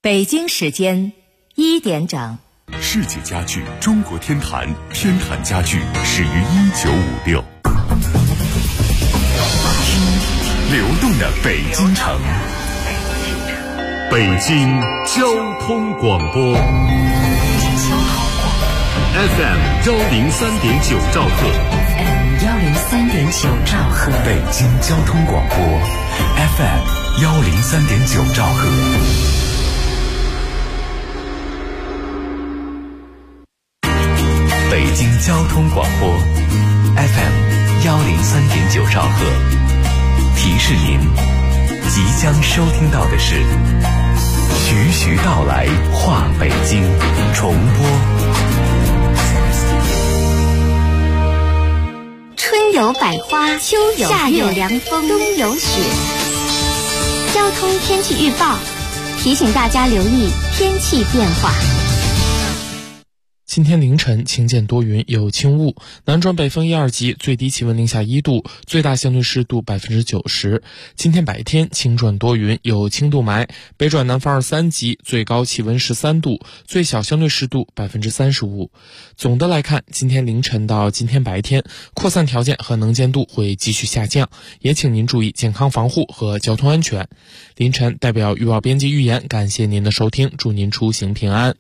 北京时间1点整。 世纪家具中国天坛，天坛家具始于1956。流动的北京城，北京交通广播 FM 103.9兆赫 103.9兆赫， 北京交通广播 FM 103.9兆赫。北京交通广播 FM 103.9兆赫，提示您，即将收听到的是徐徐道来话北京重播。 春有百花，秋有夏有凉风，冬有雪。交通天气预报提醒大家留意天气变化。 今天凌晨晴间多云，有轻雾，南转北风1、2级，最低气温零下1度，最大相对湿度90%。今天白天晴转多云，有轻度霾，北转南风2、3级，最高气温13度，最小相对湿度35%。总的来看，今天凌晨到今天白天，扩散条件和能见度会继续下降，也请您注意健康防护和交通安全。凌晨代表预报编辑预言，感谢您的收听，祝您出行平安。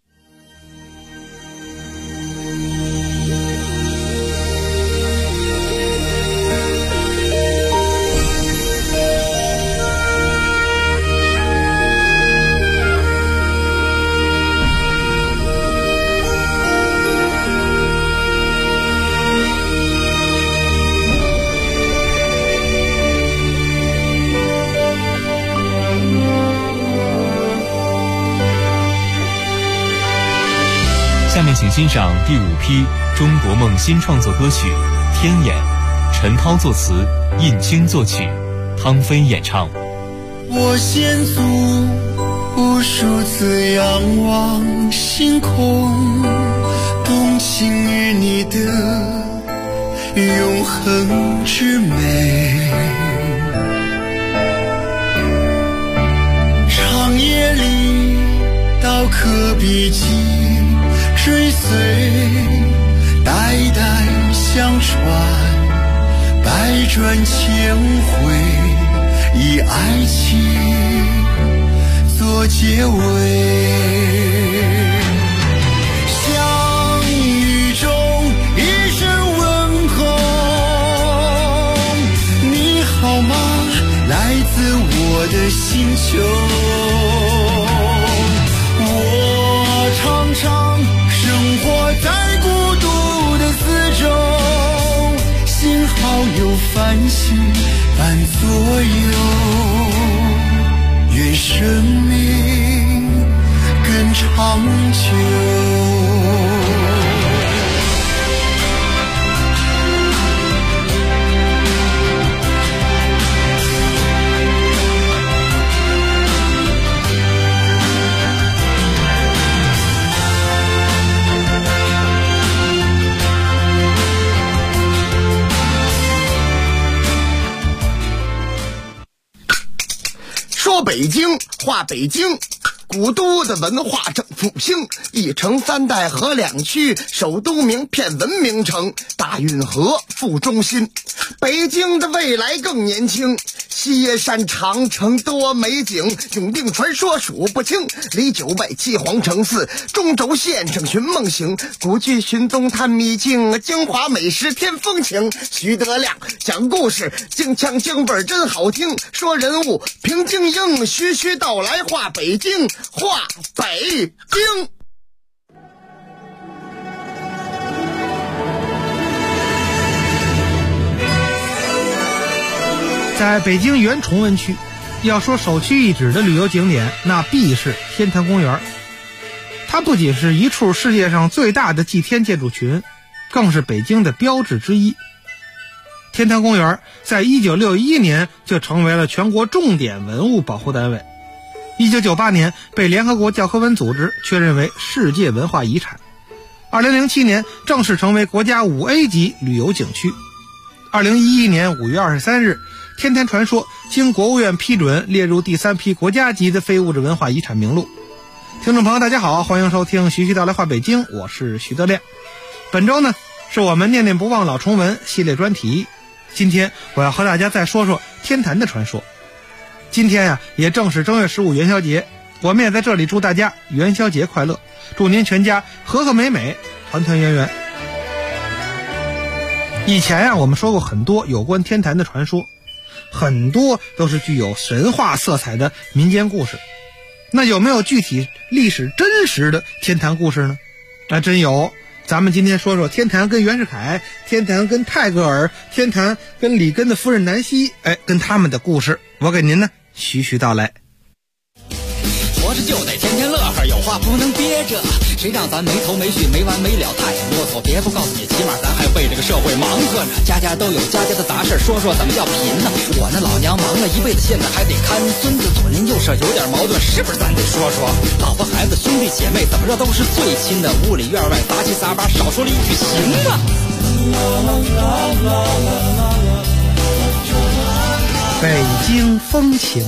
下面请欣赏第5批中国梦新创作歌曲《天眼》，陈涛作词，印青作曲，汤飞演唱。 我先祖无数次仰望星空，动情于你的永恒之美。长夜里刀刻笔迹，追随代代相传，百转千回，以爱情做结尾。相遇中一声问候，你好吗？来自我的星球。我常常生活在孤独的四周，幸好有繁星伴左右，愿生命更长久。 说北京话北京，古都的文化正复兴，一城三代河两区，首都名片文明城，大运河副中心。北京的未来更年轻，西山长城多美景，永定传说数不清，离九拜七皇城寺，中轴线上寻梦行，古剧寻踪探秘境，京华美食添风情。徐德亮讲故事，京腔京味真好听，说人物评京英，徐徐道来话北京，话北京。 在北京原崇文区，要说首屈一指的旅游景点，那必是天坛公园。它不仅是一处世界上最大的祭天建筑群，更是北京的标志之一。天坛公园在1961年就成为了全国重点文物保护单位，1998年被联合国教科文组织确认为世界文化遗产，2007年正式成为国家5A 级旅游景区。2011年5月23日，天坛传说经国务院批准列入第3批国家级的非物质文化遗产名录。 听众朋友大家好，欢迎收听徐徐道来话北京，我是徐德亮。本周呢是我们念念不忘老重文系列专题，今天我要和大家再说说天坛的传说。今天也正是正月15元宵节，我们也在这里祝大家元宵节快乐，祝您全家和和美美，团团圆圆。以前我们说过很多有关天坛的传说，很多都是具有神话色彩的民间故事。那有没有具体历史真实的天坛故事呢？那真有。咱们今天说说天坛跟袁世凯，天坛跟泰戈尔，天坛跟里根的夫人南希，跟他们的故事，我给您呢徐徐道来。 活着就得天天乐呵，有话不能憋着，谁让咱没头没绪没完没了太啰嗦。别不告诉你，起码咱还为这个社会忙活着，家家都有家家的杂事，说说怎么叫贫呢？我那老娘忙了一辈子，现在还得看孙子，左邻右舍有点矛盾，是不是咱得说说？老婆孩子兄弟姐妹怎么着都是最亲的，屋里院外杂七杂八，少说了一句行啊。 北京风情。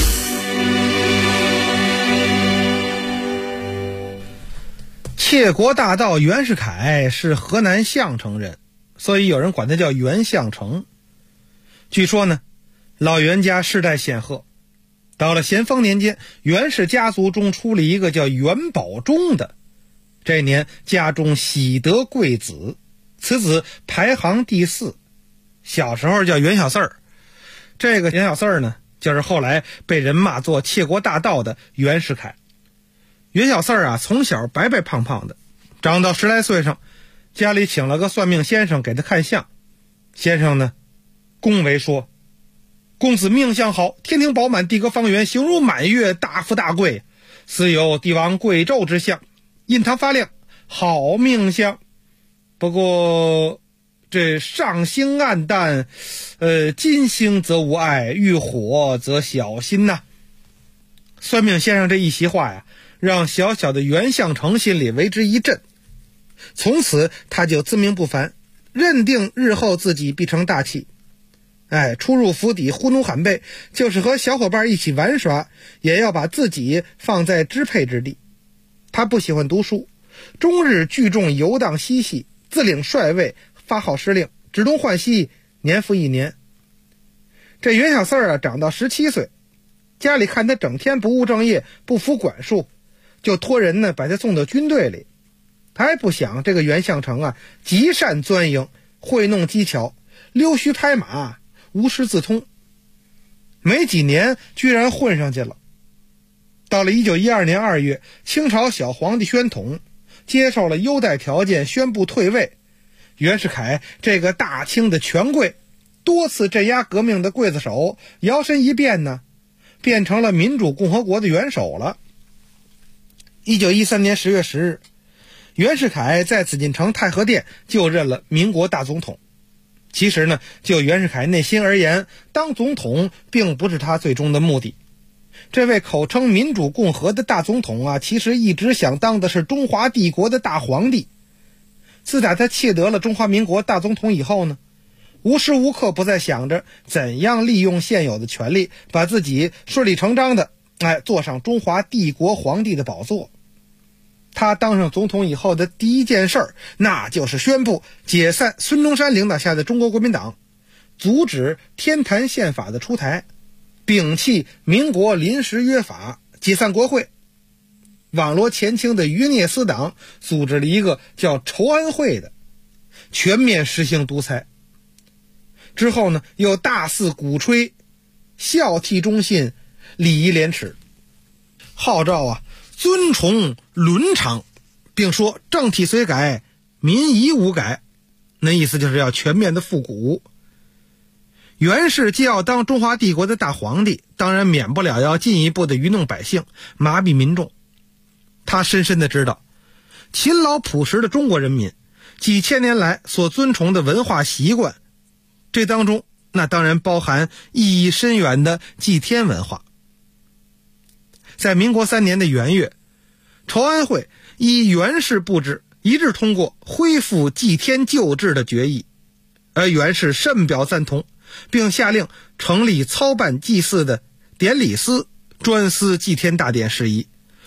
窃国大盗袁世凯是河南项城人，所以有人管他叫袁项城。据说呢，老袁家世代显赫，到了咸丰年间，袁氏家族中出了一个叫袁保中的，这年家中喜得贵子，此子排行第4，小时候叫袁小四儿。这个袁小四儿呢，就是后来被人骂作窃国大盗的袁世凯。袁小四儿从小白白胖胖的，长到10来岁上，家里请了个算命先生给他看相。先生呢恭维说，公子命相好，天庭饱满，地阁方圆，形如满月，大富大贵，似有帝王贵胄之相，印堂发亮，好命相。不过这上星暗淡，金星则无碍，遇火则小心呐。算命先生这一席话让小小的袁项城心里为之一震，从此他就自命不凡，认定日后自己必成大器。出入府邸呼奴喊背，就是和小伙伴一起玩耍，也要把自己放在支配之地。他不喜欢读书，终日聚众游荡嬉戏，自领帅位，发号施令，指东换西，年复一年。这袁小四儿长到17岁，家里看他整天不务正业，不服管束，就托人呢把他送到军队里。他还不想这个袁项城极善钻营，会弄技巧，溜须拍马，无师自通。没几年居然混上去了。到了1912年2月，清朝小皇帝宣统接受了优待条件，宣布退位。袁世凯这个大清的权贵，多次镇压革命的刽子手，摇身一变呢，变成了民主共和国的元首了。1913年10月10日，袁世凯在紫禁城太和殿就任了民国大总统。其实呢，就袁世凯内心而言，当总统并不是他最终的目的。这位口称民主共和的大总统其实一直想当的是中华帝国的大皇帝。自打他窃得了中华民国大总统以后呢，无时无刻不在想着怎样利用现有的权力，把自己顺理成章的坐上中华帝国皇帝的宝座。他当上总统以后的第一件事，那就是宣布解散孙中山领导下的中国国民党，阻止天坛宪法的出台，摒弃民国临时约法，解散国会。网罗前清的余孽私党，组织了一个叫筹安会的，全面实行独裁。之后呢，又大肆鼓吹孝悌忠信，礼义廉耻，号召尊崇伦常，并说政体虽改，民仪无改，那意思就是要全面的复古。袁氏既要当中华帝国的大皇帝，当然免不了要进一步的愚弄百姓，麻痹民众。他深深的知道，勤劳朴实的中国人民几千年来所尊崇的文化习惯，这当中那当然包含意义深远的祭天文化。在民国3年的元月，筹安会依袁氏布置，一致通过恢复祭天旧制的决议，而袁氏甚表赞同，并下令成立操办祭祀的典礼司，专司祭天大典事宜，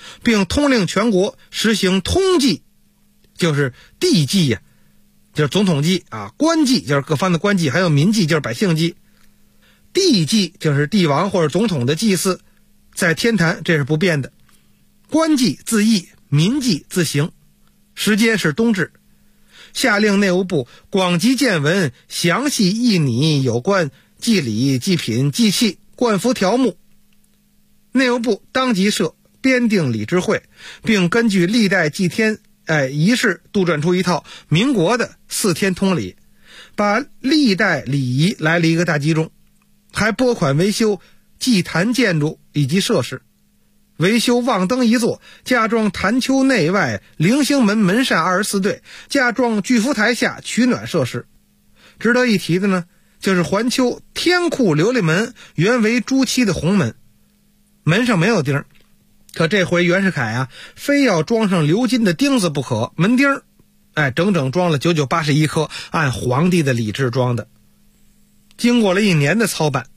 并通令全国实行通祭，就是地祭呀，就是总统祭啊，官祭就是各方的官祭，还有民祭就是百姓祭。地祭就是帝王或者总统的祭祀，在天坛这是不变的。官祭自议，民祭自行，时间是冬至。下令内务部广集见闻，详细议拟有关祭礼、祭品、祭器、冠服条目。内务部当即设编定礼制会，并根据历代祭天仪式杜撰出一套民国的4天通礼，把历代礼仪来了一个大集中，还拨款维修祭坛建筑以及设施，维修望灯一座，加装坛丘内外棂星门门扇24对，加装巨福台下取暖设施。值得一提的呢，就是环丘天库琉璃门原为朱漆的红门，门上没有钉，可这回袁世凯啊，非要装上鎏金的钉子不可，门钉整整装了981颗，按皇帝的礼制装的。经过了1年的操办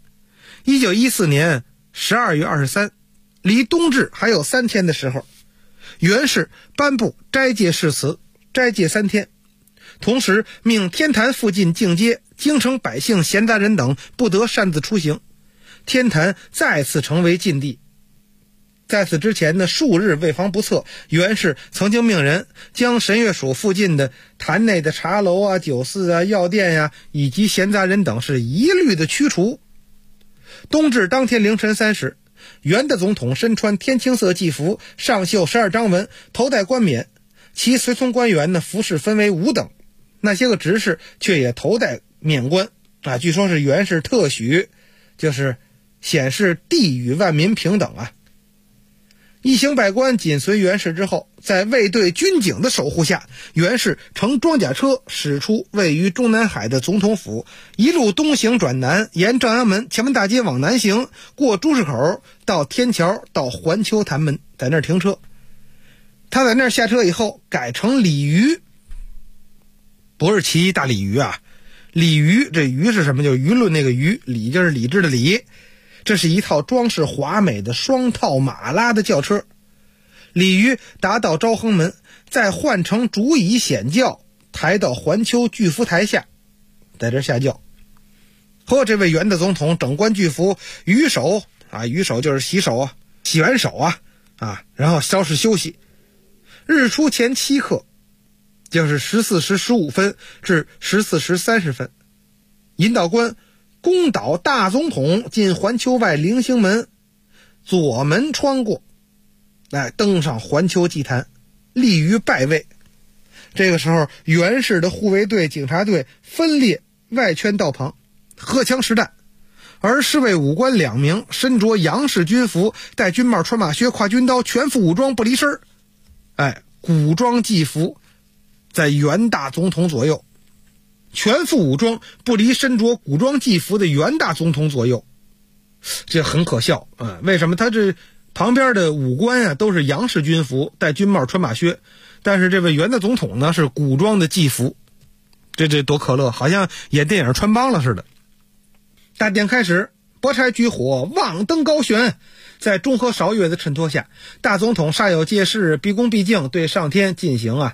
，1914年12月23，离冬至还有3天的时候，袁氏颁布斋戒誓词，斋戒3天，同时命天坛附近境街、京城百姓、闲杂人等不得擅自出行，天坛再次成为禁地。在此之前呢，数日为防不测，袁氏曾经命人将神乐署附近的坛内的茶楼啊、酒肆啊、药店呀，以及闲杂人等是一律的驱除。冬至当天凌晨3时，袁的总统身穿天青色祭服，上绣12章文，头戴冠冕，其随从官员呢，服饰分为5等，那些个执事却也头戴冕冠啊，据说是袁氏特许，就是显示地与万民平等啊。一行百官紧随袁氏之后，在卫队军警的守护下，袁氏乘装甲车驶出位于中南海的总统府，一路东行转南，沿正阳门、前门大街往南行，过朱市口到天桥，到环丘坛门，在那儿停车。他在那儿下车以后改成鲤鱼，不是骑大鲤鱼啊，鲤鱼，这鱼是什么？就是舆论那个鱼，礼就是理智的礼。这是一套装饰华美的双套马拉的轿车，鲤鱼达到昭亨门，再换乘竹椅显轿，抬到环丘巨福台下，在这下轿。和这位袁的总统整冠巨服，鱼手啊，鱼手就是洗手啊，洗完手啊，然后稍事休息。日出前7刻，就是14时15分至14时30分，引导官攻导大总统进环丘外棂星门，左门穿过，登上环丘祭坛，立于拜位。这个时候，袁氏的护卫队、警察队分列外圈道旁，荷枪实弹，而侍卫武官2名身着洋式军服，戴军帽、穿马靴、挎军刀，全副武装不离身，古装祭服在袁大总统左右。全副武装不离身着古装祭服的袁大总统左右，这很可笑啊！为什么他这旁边的武官啊都是洋式军服，戴军帽、穿马靴，但是这位袁大总统呢是古装的祭服，这多可乐，好像演电影穿帮了似的。大典开始，拨柴举火，望灯高悬，在中和韶乐的衬托下，大总统煞有介事，毕恭毕敬，对上天进行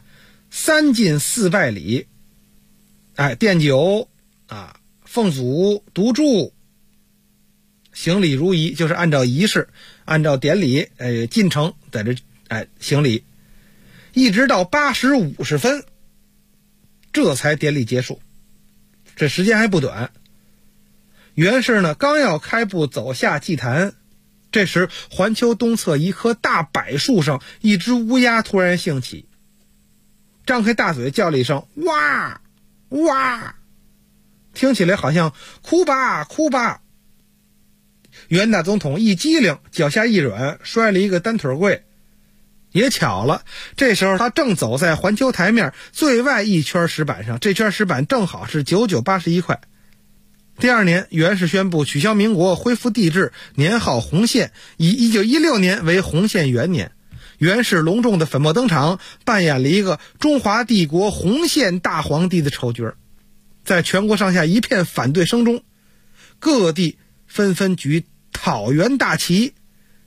3进4拜礼。奠酒奉祖读祝，行礼如仪，就是按照仪式，按照典礼进程在这行礼，一直到8时50分，这才典礼结束，这时间还不短。袁氏呢刚要开步走下祭坛，这时环丘东侧一棵大柏树上，一只乌鸦突然兴起，张开大嘴叫了一声哇哇，听起来好像哭吧哭吧。袁大总统一激灵，脚下一软，摔了一个单腿跪。也巧了，这时候他正走在环丘台面最外一圈石板上，这圈石板正好是9981块。第2年，袁氏宣布取消民国，恢复帝制，年号洪宪，以1916年为洪宪元年。袁氏隆重的粉墨登场，扮演了一个中华帝国洪宪大皇帝的丑角。在全国上下一片反对声中，各地纷纷举讨袁大旗。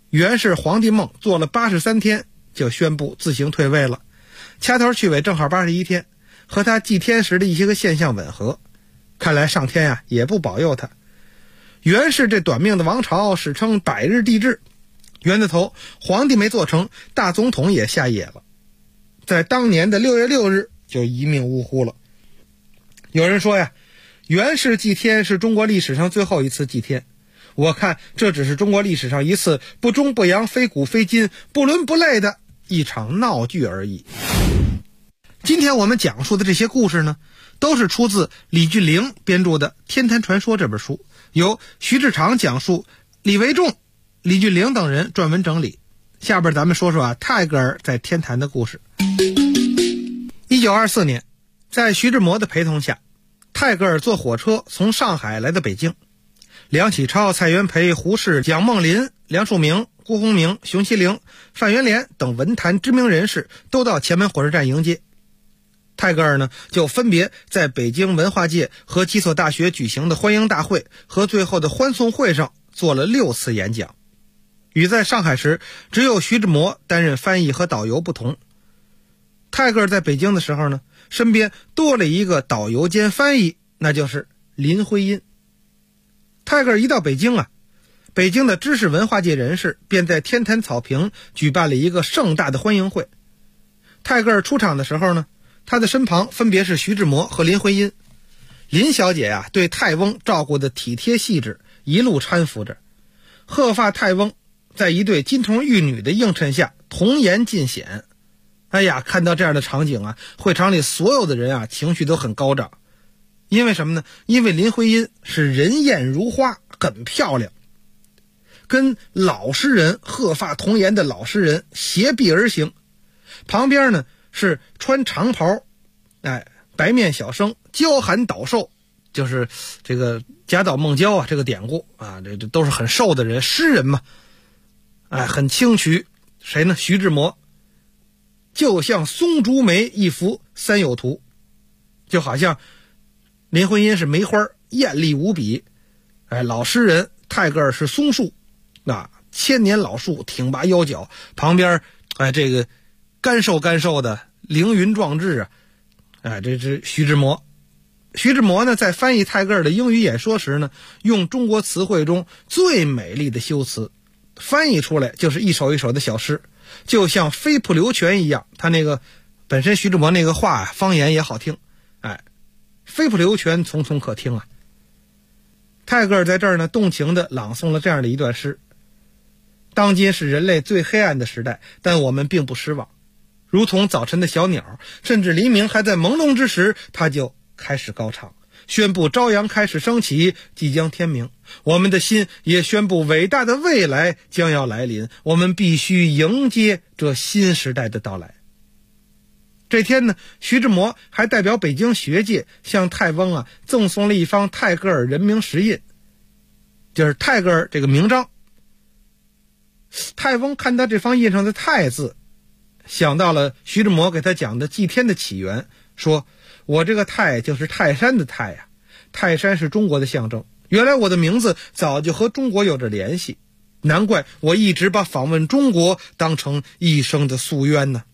袁氏皇帝梦做了83天就宣布自行退位了，掐头去尾正好81天，和他祭天时的一些个现象吻合。看来上天啊也不保佑他。袁氏这短命的王朝史称百日帝制，袁的头皇帝没做成，大总统也下野了，在当年的6月6日就一命呜呼了。有人说呀，袁氏祭天是中国历史上最后一次祭天，我看这只是中国历史上一次不中不洋非古非今不伦不类的一场闹剧而已。今天我们讲述的这些故事呢，都是出自李俊玲编著的《天坛传说》这本书，由徐志长讲述，李维仲、李俊玲等人撰文整理。下边咱们说说泰戈尔在天坛的故事。1924年，在徐志摩的陪同下，泰戈尔坐火车从上海来到北京。梁启超、蔡元培、胡适、蒋梦麟、梁漱溟、辜鸿铭、熊希龄、范元濂等文坛知名人士都到前门火车站迎接。泰戈尔呢，就分别在北京文化界和几所大学举行的欢迎大会和最后的欢送会上做了6次演讲。与在上海时只有徐志摩担任翻译和导游不同，泰戈尔在北京的时候呢，身边多了一个导游兼翻译，那就是林徽因。泰戈尔一到北京啊，北京的知识文化界人士便在天坛草坪举办了一个盛大的欢迎会。泰戈尔出场的时候呢，他的身旁分别是徐志摩和林徽因。林小姐啊，对泰翁照顾得体贴细致，一路搀扶着。鹤发泰翁在一对金童玉女的映衬下童颜尽显。哎呀，看到这样的场景啊，会场里所有的人啊情绪都很高涨。因为什么呢？因为林徽因是人艳如花，很漂亮，跟老诗人鹤发童颜的老诗人携臂而行。旁边呢是穿长袍，白面小生，娇寒倒瘦，就是这个贾岛孟郊啊，这个典故啊，这都是很瘦的人，诗人嘛，很清曲。谁呢？徐志摩。就像松竹梅一幅三友图，就好像林徽因是梅花，艳丽无比。老诗人泰戈尔是松树，千年老树，挺拔腰角，旁边这个干瘦的凌云壮志啊，这是徐志摩。徐志摩呢，在翻译泰戈尔的英语演说时呢，用中国词汇中最美丽的修辞，翻译出来就是一首一首的小诗，就像飞瀑流泉一样。他那个本身徐志摩那个话方言也好听，飞瀑流泉匆匆可听啊。泰戈尔在这儿呢，动情地朗诵了这样的一段诗：当今是人类最黑暗的时代，但我们并不失望。如同早晨的小鸟，甚至黎明还在朦胧之时，它就开始高唱，宣布朝阳开始升起，即将天明。我们的心也宣布伟大的未来将要来临，我们必须迎接这新时代的到来。这天呢，徐志摩还代表北京学界向泰翁赠送了一方泰戈尔人名石印，就是泰戈尔这个名章。泰翁看到这方印上的泰字，想到了徐志摩给他讲的祭天的起源，说我这个泰就是泰山的泰呀，泰山是中国的象征，原来我的名字早就和中国有着联系，难怪我一直把访问中国当成一生的夙愿呢。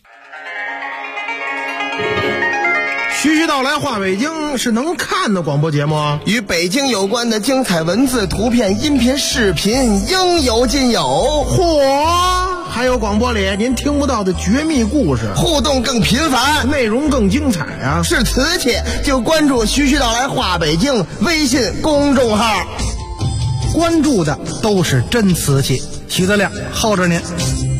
徐徐道来话北京是能看的广播节目啊， 与北京有关的精彩文字、图片、音频、视频应有尽有。 嚯，还有广播里您听不到的绝密故事， 互动更频繁， 内容更精彩啊！ 是瓷器就关注徐徐道来话北京微信公众号， 关注的都是真瓷器。徐德亮耗着您。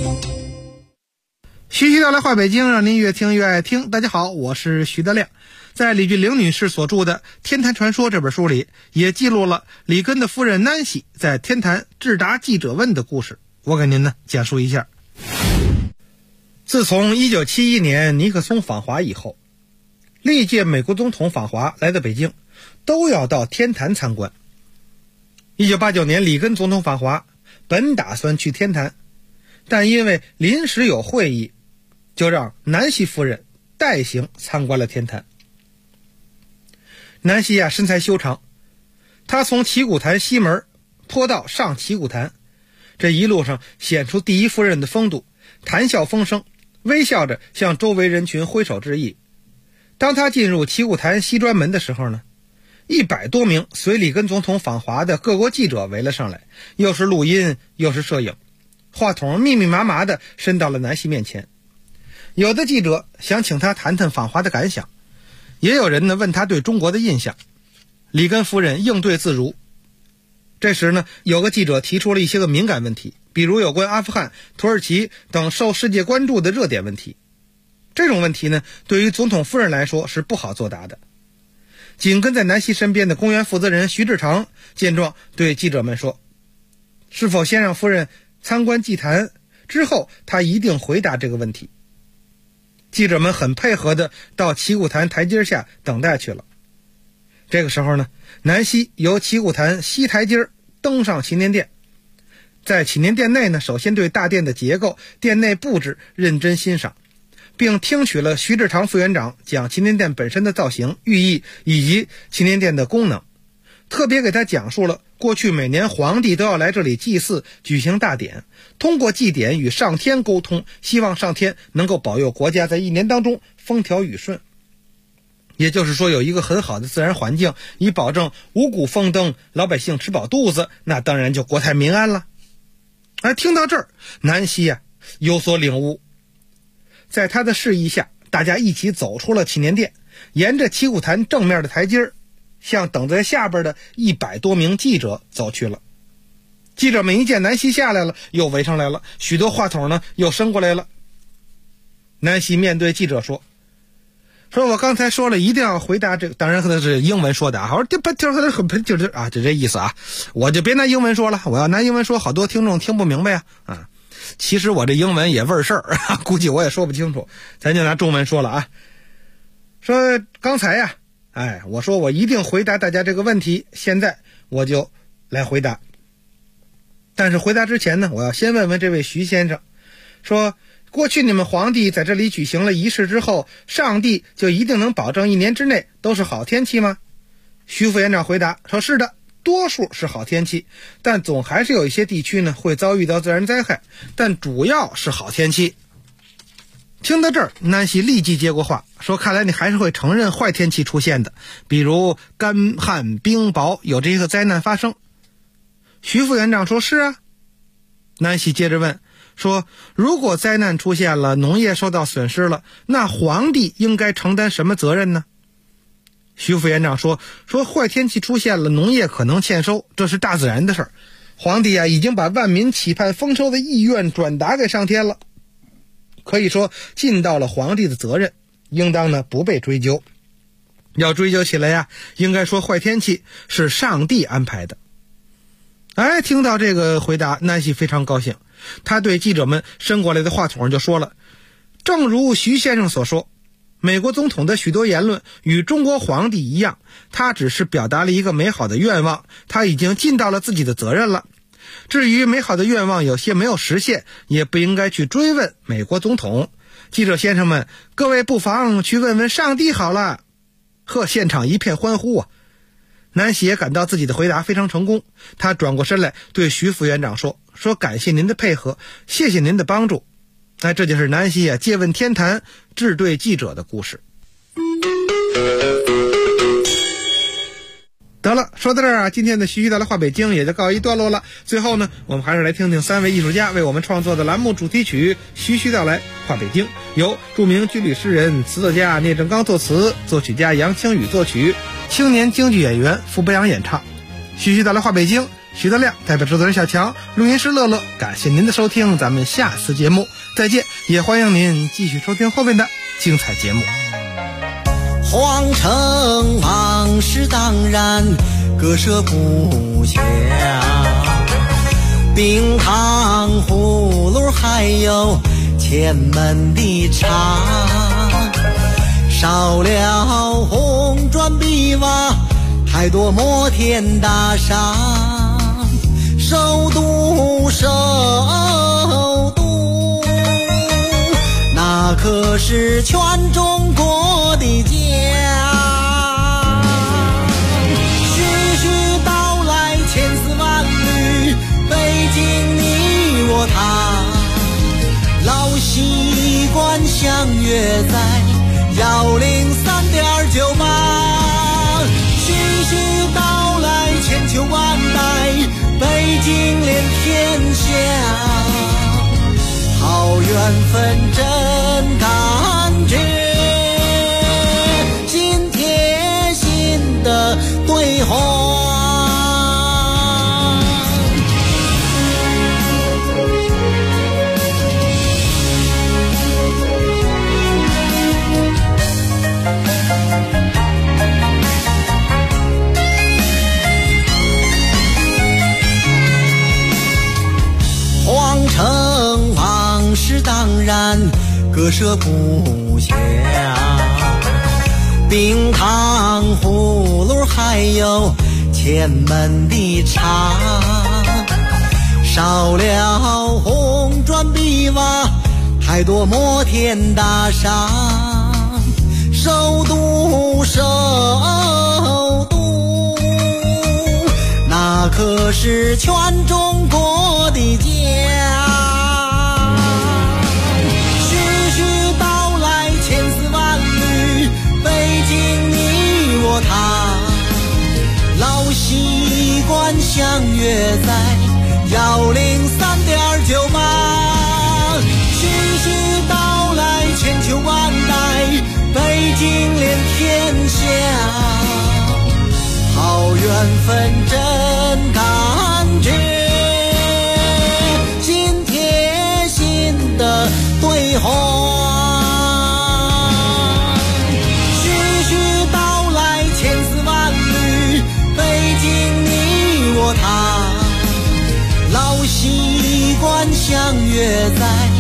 徐徐道来话北京，让您越听越爱听。大家好，我是徐德亮。在李俊玲女士所著的《天坛传说》这本书里，也记录了里根的夫人南希在天坛致答记者问的故事。我给您呢讲述一下。自从1971年尼克松访华以后，历届美国总统访华来到北京都要到天坛参观。1989年里根总统访华，本打算去天坛，但因为临时有会议，就让南希夫人代行参观了天坛。南希身材修长，她从旗鼓坛西门坡道上旗鼓坛， 这一路上显出第一夫人的风度，谈笑风生，微笑着向周围人群挥手致意。当他进入旗鼓坛西专门的时候呢，100多名随里根总统访华的各国记者围了上来，又是录音又是摄影，话筒密密麻麻地伸到了南希面前。有的记者想请他谈谈访华的感想，也有人呢问他对中国的印象。里根夫人应对自如。这时呢，有个记者提出了一些个敏感问题，比如有关阿富汗、土耳其等受世界关注的热点问题。这种问题呢，对于总统夫人来说是不好作答的。紧跟在南希身边的公园负责人徐志长见状，对记者们说：“是否先让夫人参观祭坛，之后他一定回答这个问题。”记者们很配合的到旗鼓坛台阶下等待去了。这个时候呢，南希由旗鼓坛西台阶登上祈年殿。在祈年殿内呢，首先对大殿的结构、殿内布置认真欣赏，并听取了徐志长副院长讲祈年殿本身的造型、寓意以及祈年殿的功能，特别给他讲述了过去每年皇帝都要来这里祭祀举行大典，通过祭典与上天沟通，希望上天能够保佑国家在一年当中风调雨顺。也就是说，有一个很好的自然环境，以保证五谷丰登，老百姓吃饱肚子，那当然就国泰民安了。而听到这儿，南希有所领悟。在他的示意下，大家一起走出了祈年殿，沿着旗鼓坛正面的台阶向等在下边的100多名记者走去了。记者们一见南希下来了，又围上来了，许多话筒呢又伸过来了。南希面对记者说我刚才说了一定要回答这个，当然可能是英文说的啊，我说就这意思啊，我就别拿英文说了，我要拿英文说好多听众听不明白啊。其实我这英文也味儿事儿，估计我也说不清楚，咱就拿中文说了啊。说刚才我说我一定回答大家这个问题，现在我就来回答。但是回答之前呢，我要先问问这位徐先生，说过去你们皇帝在这里举行了仪式之后，上帝就一定能保证一年之内都是好天气吗？徐副院长回答说是的，多数是好天气，但总还是有一些地区呢会遭遇到自然灾害，但主要是好天气。听到这儿，南希立即接过话，说看来你还是会承认坏天气出现的，比如干旱冰雹，有这个灾难发生。徐副院长说是啊。南希接着问说，如果灾难出现了，农业受到损失了，那皇帝应该承担什么责任呢？徐副院长说坏天气出现了，农业可能欠收，这是大自然的事儿。皇帝已经把万民期盼丰收的意愿转达给上天了，可以说尽到了皇帝的责任，应当呢不被追究。要追究起来应该说坏天气是上帝安排的。听到这个回答，南希非常高兴，他对记者们伸过来的话筒就说了，正如徐先生所说，美国总统的许多言论与中国皇帝一样，他只是表达了一个美好的愿望，他已经尽到了自己的责任了。至于美好的愿望有些没有实现，也不应该去追问美国总统。记者先生们，各位不妨去问问上帝好了。现场一片欢呼啊！南希也感到自己的回答非常成功，他转过身来对徐副院长说感谢您的配合，谢谢您的帮助。这就是南希借问天坛致对记者的故事。得了，说到这儿今天的徐徐道来话北京也就告一段落了。最后呢，我们还是来听听3位艺术家为我们创作的栏目主题曲《徐徐道来话北京》，由著名军旅诗人、词作家聂政刚作词，作曲家杨清宇作曲，青年京剧演员傅博阳演唱。徐徐道来话北京，徐德亮代表制作人小强，录音师乐乐，感谢您的收听，咱们下次节目再见，也欢迎您继续收听后面的精彩节目。 皇城往事当然割舍不下，冰糖葫芦还有前门的茶，少了红砖碧瓦，太多摩天大厦，首都那可是全中国的家。徐徐道来千丝万缕，北京你京连天下，好缘分真感觉，心贴心的对话。成往事当然割舍不下，冰糖葫芦还有前门的茶，少了红砖碧瓦，太多摩天大厦，首都首都，那可是全中国的家。老习惯相约在103.9吧，徐徐道来千秋万代，北京连天下，好缘分真感觉，心贴心的对话。老习惯相约在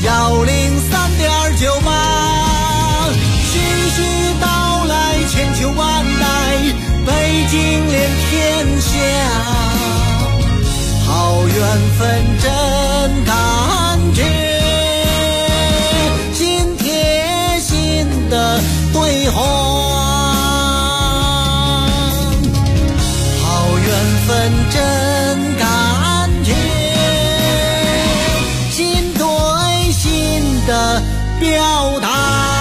103.9吧，徐徐道来千秋万代，北京连天下，好缘分真感觉，心贴心的对话，好缘分真感觉，心对心的表达。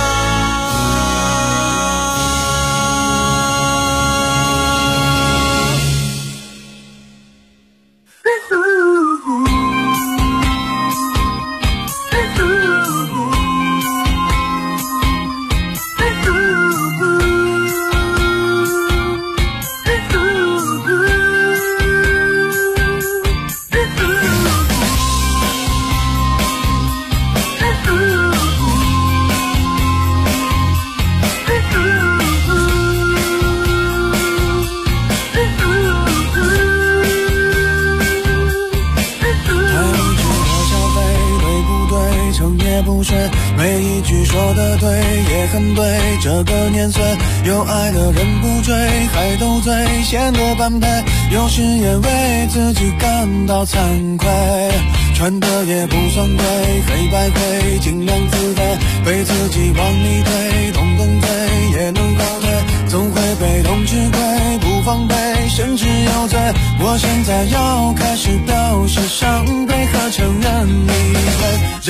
每一句说得对也很对，这个年岁有爱的人不追，还斗嘴显得般配，有时也为自己感到惭愧，穿的也不算贵，黑白灰尽量自卑，被自己往里推，动动嘴也能后退，总会被动吃亏，不防备甚至有罪，我现在要开始表示伤悲和承认理亏。